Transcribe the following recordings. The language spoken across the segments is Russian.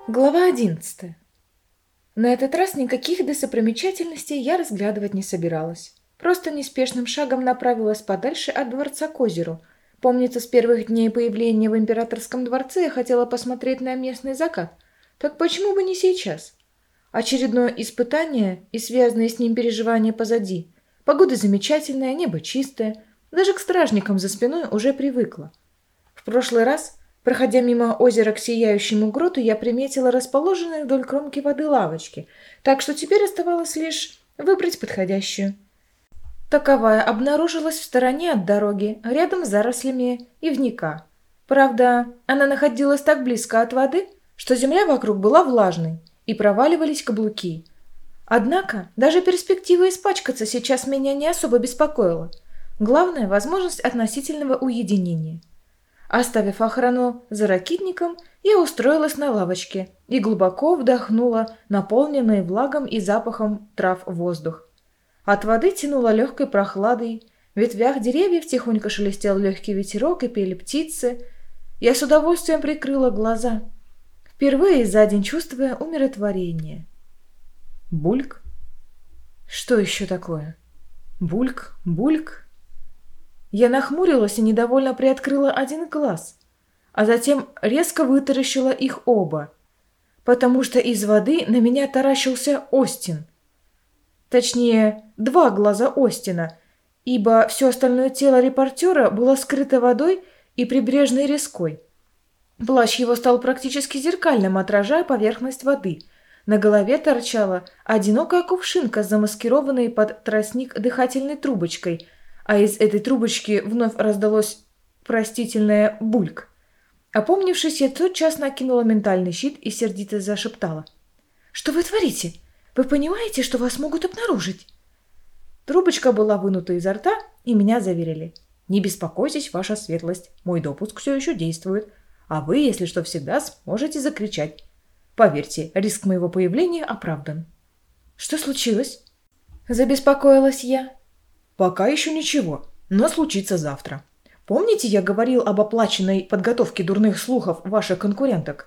Глава 11. На этот раз никаких достопримечательностей я разглядывать не собиралась. Просто неспешным шагом направилась подальше от дворца к озеру. Помнится, с первых дней появления в императорском дворце я хотела посмотреть на местный закат. Так почему бы не сейчас? Очередное испытание и связанные с ним переживания позади. Погода замечательная, небо чистое. Даже к стражникам за спиной уже привыкла. В прошлый раз, проходя мимо озера к сияющему гроту, я приметила расположенные вдоль кромки воды лавочки, так что теперь оставалось лишь выбрать подходящую. Таковая обнаружилась в стороне от дороги, рядом с зарослями ивника. Правда, она находилась так близко от воды, что земля вокруг была влажной, и проваливались каблуки. Однако, даже перспектива испачкаться сейчас меня не особо беспокоила. Главное – возможность относительного уединения. Оставив охрану за ракитником, я устроилась на лавочке и глубоко вдохнула наполненный влагом и запахом трав воздух. От воды тянуло легкой прохладой, в ветвях деревьев тихонько шелестел легкий ветерок и пели птицы. Я с удовольствием прикрыла глаза, впервые за день чувствуя умиротворение. Бульк? Что еще такое? Бульк, бульк. Я нахмурилась и недовольно приоткрыла один глаз, а затем резко вытаращила их оба, потому что из воды на меня таращился Остин. Точнее, два глаза Остина, ибо все остальное тело репортера было скрыто водой и прибрежной резкой. Плащ его стал практически зеркальным, отражая поверхность воды. На голове торчала одинокая кувшинка, замаскированная под тростник дыхательной трубочкой, а из этой трубочки вновь раздалось простительное бульк. Опомнившись, я тотчас накинула ментальный щит и сердито зашептала. «Что вы творите? Вы понимаете, что вас могут обнаружить?» Трубочка была вынута изо рта, и меня заверили. «Не беспокойтесь, ваша светлость, мой допуск все еще действует, а вы, если что, всегда сможете закричать. Поверьте, риск моего появления оправдан». «Что случилось?» Забеспокоилась я. «Пока еще ничего, но случится завтра. Помните, я говорил об оплаченной подготовке дурных слухов ваших конкуренток?»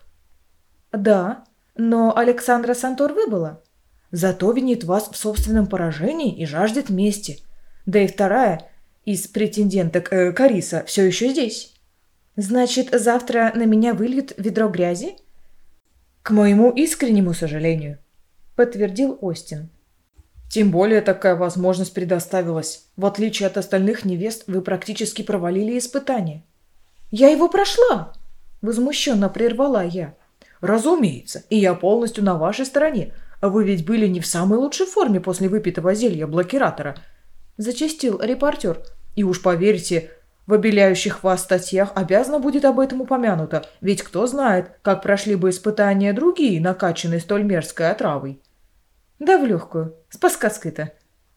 «Да, но Александра Сантор выбыла. Зато винит вас в собственном поражении и жаждет мести. Да и вторая из претенденток, Кариса, все еще здесь. Значит, завтра на меня выльют ведро грязи?» «К моему искреннему сожалению», — подтвердил Остин. «Тем более такая возможность предоставилась. В отличие от остальных невест, вы практически провалили испытание». «Я его прошла!» — возмущенно прервала я. «Разумеется, и я полностью на вашей стороне. Вы ведь были не в самой лучшей форме после выпитого зелья блокиратора», — зачастил репортер. «И уж поверьте, в обеляющих вас статьях обязано будет об этом упомянуто, ведь кто знает, как прошли бы испытания другие, накачанные столь мерзкой отравой». «Да в легкую, с подсказкой-то».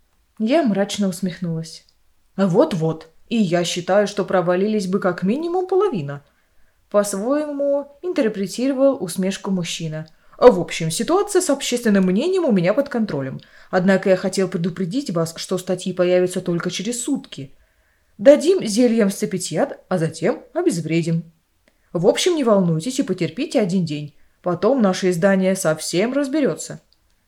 Я мрачно усмехнулась. «Вот-вот, и я считаю, что провалились бы как минимум половина», — по-своему интерпретировал усмешку мужчина. «В общем, ситуация с общественным мнением у меня под контролем. Однако я хотел предупредить вас, что статьи появятся только через сутки. Дадим зельем сцепить яд, а затем обезвредим. В общем, не волнуйтесь и потерпите один день. Потом наше издание совсем разберется».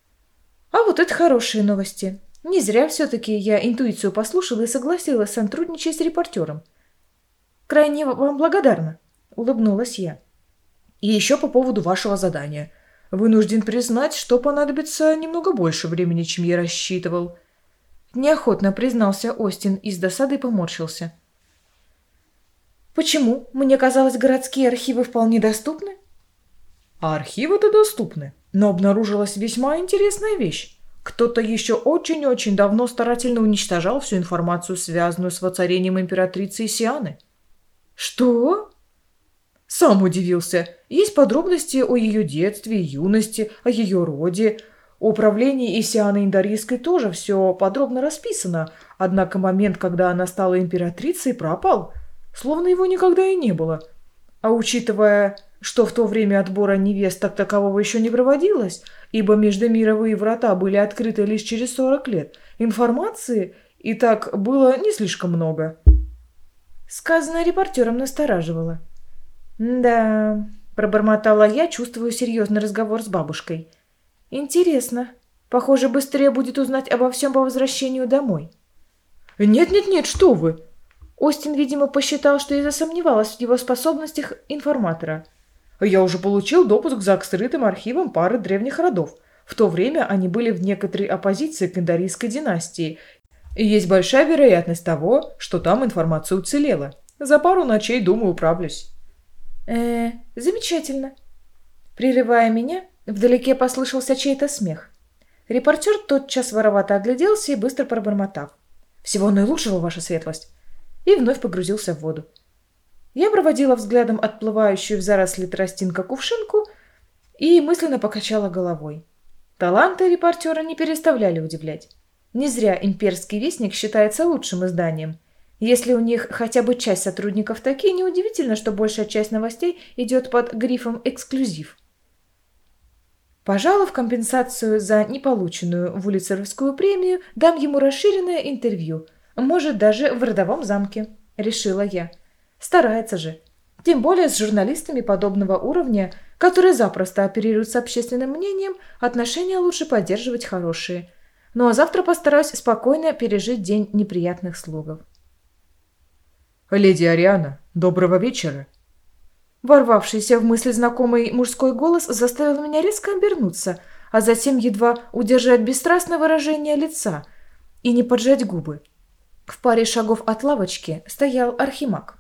А вот это хорошие новости. Не зря все-таки я интуицию послушала и согласилась сотрудничать с репортером. «Крайне вам благодарна», — улыбнулась я. «И еще по поводу вашего задания. Вынужден признать, что понадобится немного больше времени, чем я рассчитывал». Неохотно признался Остин и с досадой поморщился. «Почему? Мне казалось, городские архивы вполне доступны». «А архивы-то доступны, но обнаружилась весьма интересная вещь. Кто-то еще очень-очень давно старательно уничтожал всю информацию, связанную с воцарением императрицы Исианы». «Что?» Сам удивился. Есть подробности о ее детстве и юности, о ее роде. О правлении Исианы Индарийской тоже все подробно расписано, однако момент, когда она стала императрицей, пропал, словно его никогда и не было. А учитывая, что в то время отбора невест так такового еще не проводилось, ибо междумировые врата были открыты лишь через 40 лет, информации и так было не слишком много. Сказанное репортером настораживало. Да, Пробормотала я, чувствую серьезный разговор с бабушкой. Интересно. Похоже, быстрее будет узнать обо всем по возвращению домой. Нет, что вы! Остин, видимо, посчитал, что я засомневалась в его способностях информатора. Я уже получил допуск к закрытым архивам пары древних родов. В то время они были в некоторой оппозиции к Индарийской династии, и есть большая вероятность того, что там информация уцелела. За пару ночей, думаю, управлюсь. Замечательно. Прерывая меня, вдалеке послышался чей-то смех. Репортер тотчас воровато огляделся и быстро пробормотав: «Всего наилучшего, ваша светлость!» и вновь погрузился в воду. Я проводила взглядом отплывающую в заросли тростинка кувшинку и мысленно покачала головой. Таланты репортера не переставляли удивлять. Не зря «Имперский вестник» считается лучшим изданием. Если у них хотя бы часть сотрудников такие, неудивительно, что большая часть новостей идет под грифом «эксклюзив». Пожалуй, в компенсацию за неполученную вулицеровскую премию дам ему расширенное интервью, может, даже в родовом замке, решила я. Старается же. Тем более с журналистами подобного уровня, которые запросто оперируют с общественным мнением, отношения лучше поддерживать хорошие. Ну а завтра постараюсь спокойно пережить день неприятных слугов. «Леди Ариана, доброго вечера!» Ворвавшийся в мысли знакомый мужской голос заставил меня резко обернуться, а затем едва удержать бесстрастное выражение лица и не поджать губы. В паре шагов от лавочки стоял Архимаг.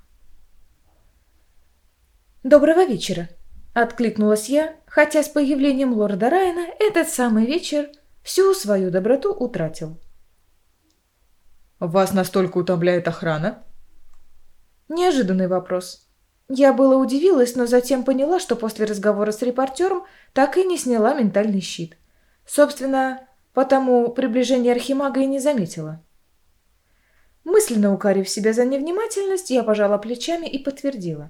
«Доброго вечера!» – откликнулась я, хотя с появлением лорда Райана этот самый вечер всю свою доброту утратил. «Вас настолько утомляет охрана?» Неожиданный вопрос. Я было удивилась, но затем поняла, что после разговора с репортером так и не сняла ментальный щит. Собственно, потому приближение Архимага и не заметила. Мысленно укорив себя за невнимательность, я пожала плечами и подтвердила.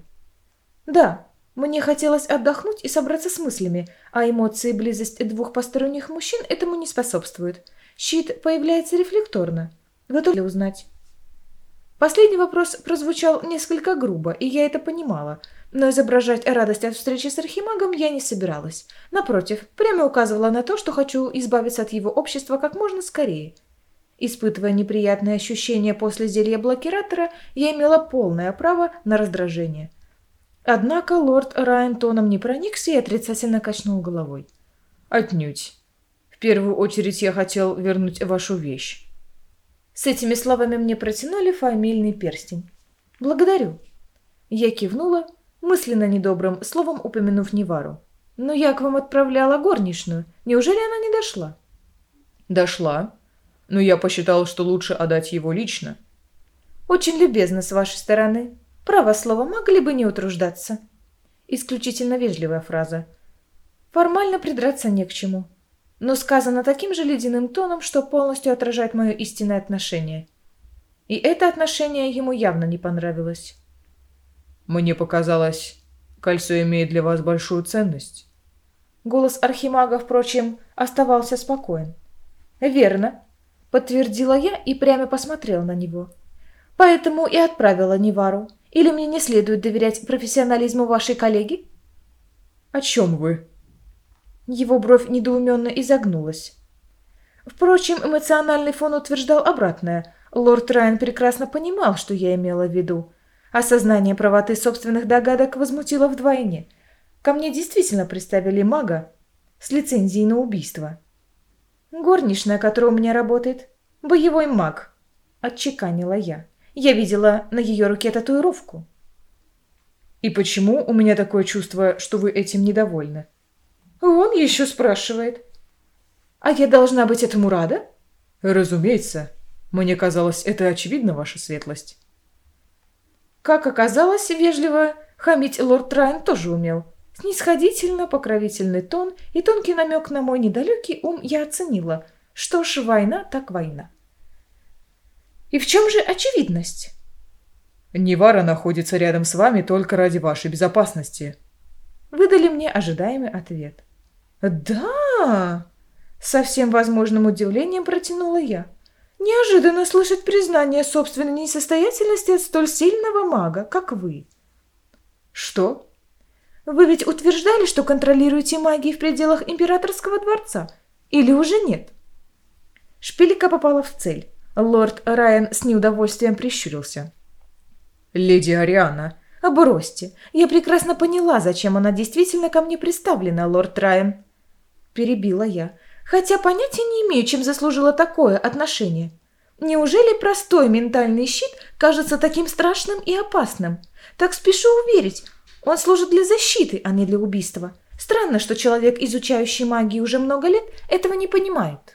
Да, мне хотелось отдохнуть и собраться с мыслями, а эмоции и близость двух посторонних мужчин этому не способствуют. Щит появляется рефлекторно. Готовы ли узнать? Последний вопрос прозвучал несколько грубо, и я это понимала, но изображать радость от встречи с Архимагом я не собиралась. Напротив, прямо указывала на то, что хочу избавиться от его общества как можно скорее. Испытывая неприятные ощущения после зелья блокиратора, я имела полное право на раздражение. Однако лорд Райан тоном не проникся и отрицательно качнул головой. «Отнюдь. В первую очередь я хотел вернуть вашу вещь». С этими словами мне протянули фамильный перстень. «Благодарю». Я кивнула, мысленно недобрым словом упомянув Нивару. «Но я к вам отправляла горничную. Неужели она не дошла?» «Дошла. Но я посчитал, что лучше отдать его лично». «Очень любезно с вашей стороны. Право слово, могли бы не утруждаться». Исключительно вежливая фраза. Формально придраться не к чему. Но сказано таким же ледяным тоном, что полностью отражает мое истинное отношение. И это отношение ему явно не понравилось. «Мне показалось, кольцо имеет для вас большую ценность». Голос Архимага, впрочем, оставался спокоен. «Верно», — подтвердила я и прямо посмотрела на него. «Поэтому и отправила Нивару. Или мне не следует доверять профессионализму вашей коллеги?» «О чем вы?» Его бровь недоуменно изогнулась. Впрочем, эмоциональный фон утверждал обратное. Лорд Райан прекрасно понимал, что я имела в виду. Осознание правоты собственных догадок возмутило вдвойне. Ко мне действительно представили мага с лицензией на убийство. «Горничная, которая у меня работает. Боевой маг», — отчеканила я. «Я видела на ее руке татуировку». «И почему у меня такое чувство, что вы этим недовольны?» «Он еще спрашивает». «А я должна быть этому рада?» «Разумеется. Мне казалось, это очевидно, ваша светлость». Как оказалось, вежливо хамить лорд Райан тоже умел. Снисходительно покровительный тон и тонкий намек на мой недалекий ум я оценила. Что ж, война так война. «И в чем же очевидность?» «Нивара находится рядом с вами только ради вашей безопасности». Выдали мне ожидаемый ответ. «Да!» — со всем возможным удивлением протянула я. «Неожиданно слышать признание собственной несостоятельности от столь сильного мага, как вы». «Что?» Вы ведь утверждали, что контролируете магию в пределах императорского дворца? Или уже нет? Шпилека попала в цель. Лорд Райан с неудовольствием прищурился. «Леди Ариана». «Бросьте. Я прекрасно поняла, зачем она действительно ко мне приставлена, лорд Райан». Перебила я, хотя понятия не имею, чем заслужила такое отношение. Неужели простой ментальный щит кажется таким страшным и опасным? Так спешу уверить, он служит для защиты, а не для убийства. Странно, что человек, изучающий магию уже много лет, этого не понимает.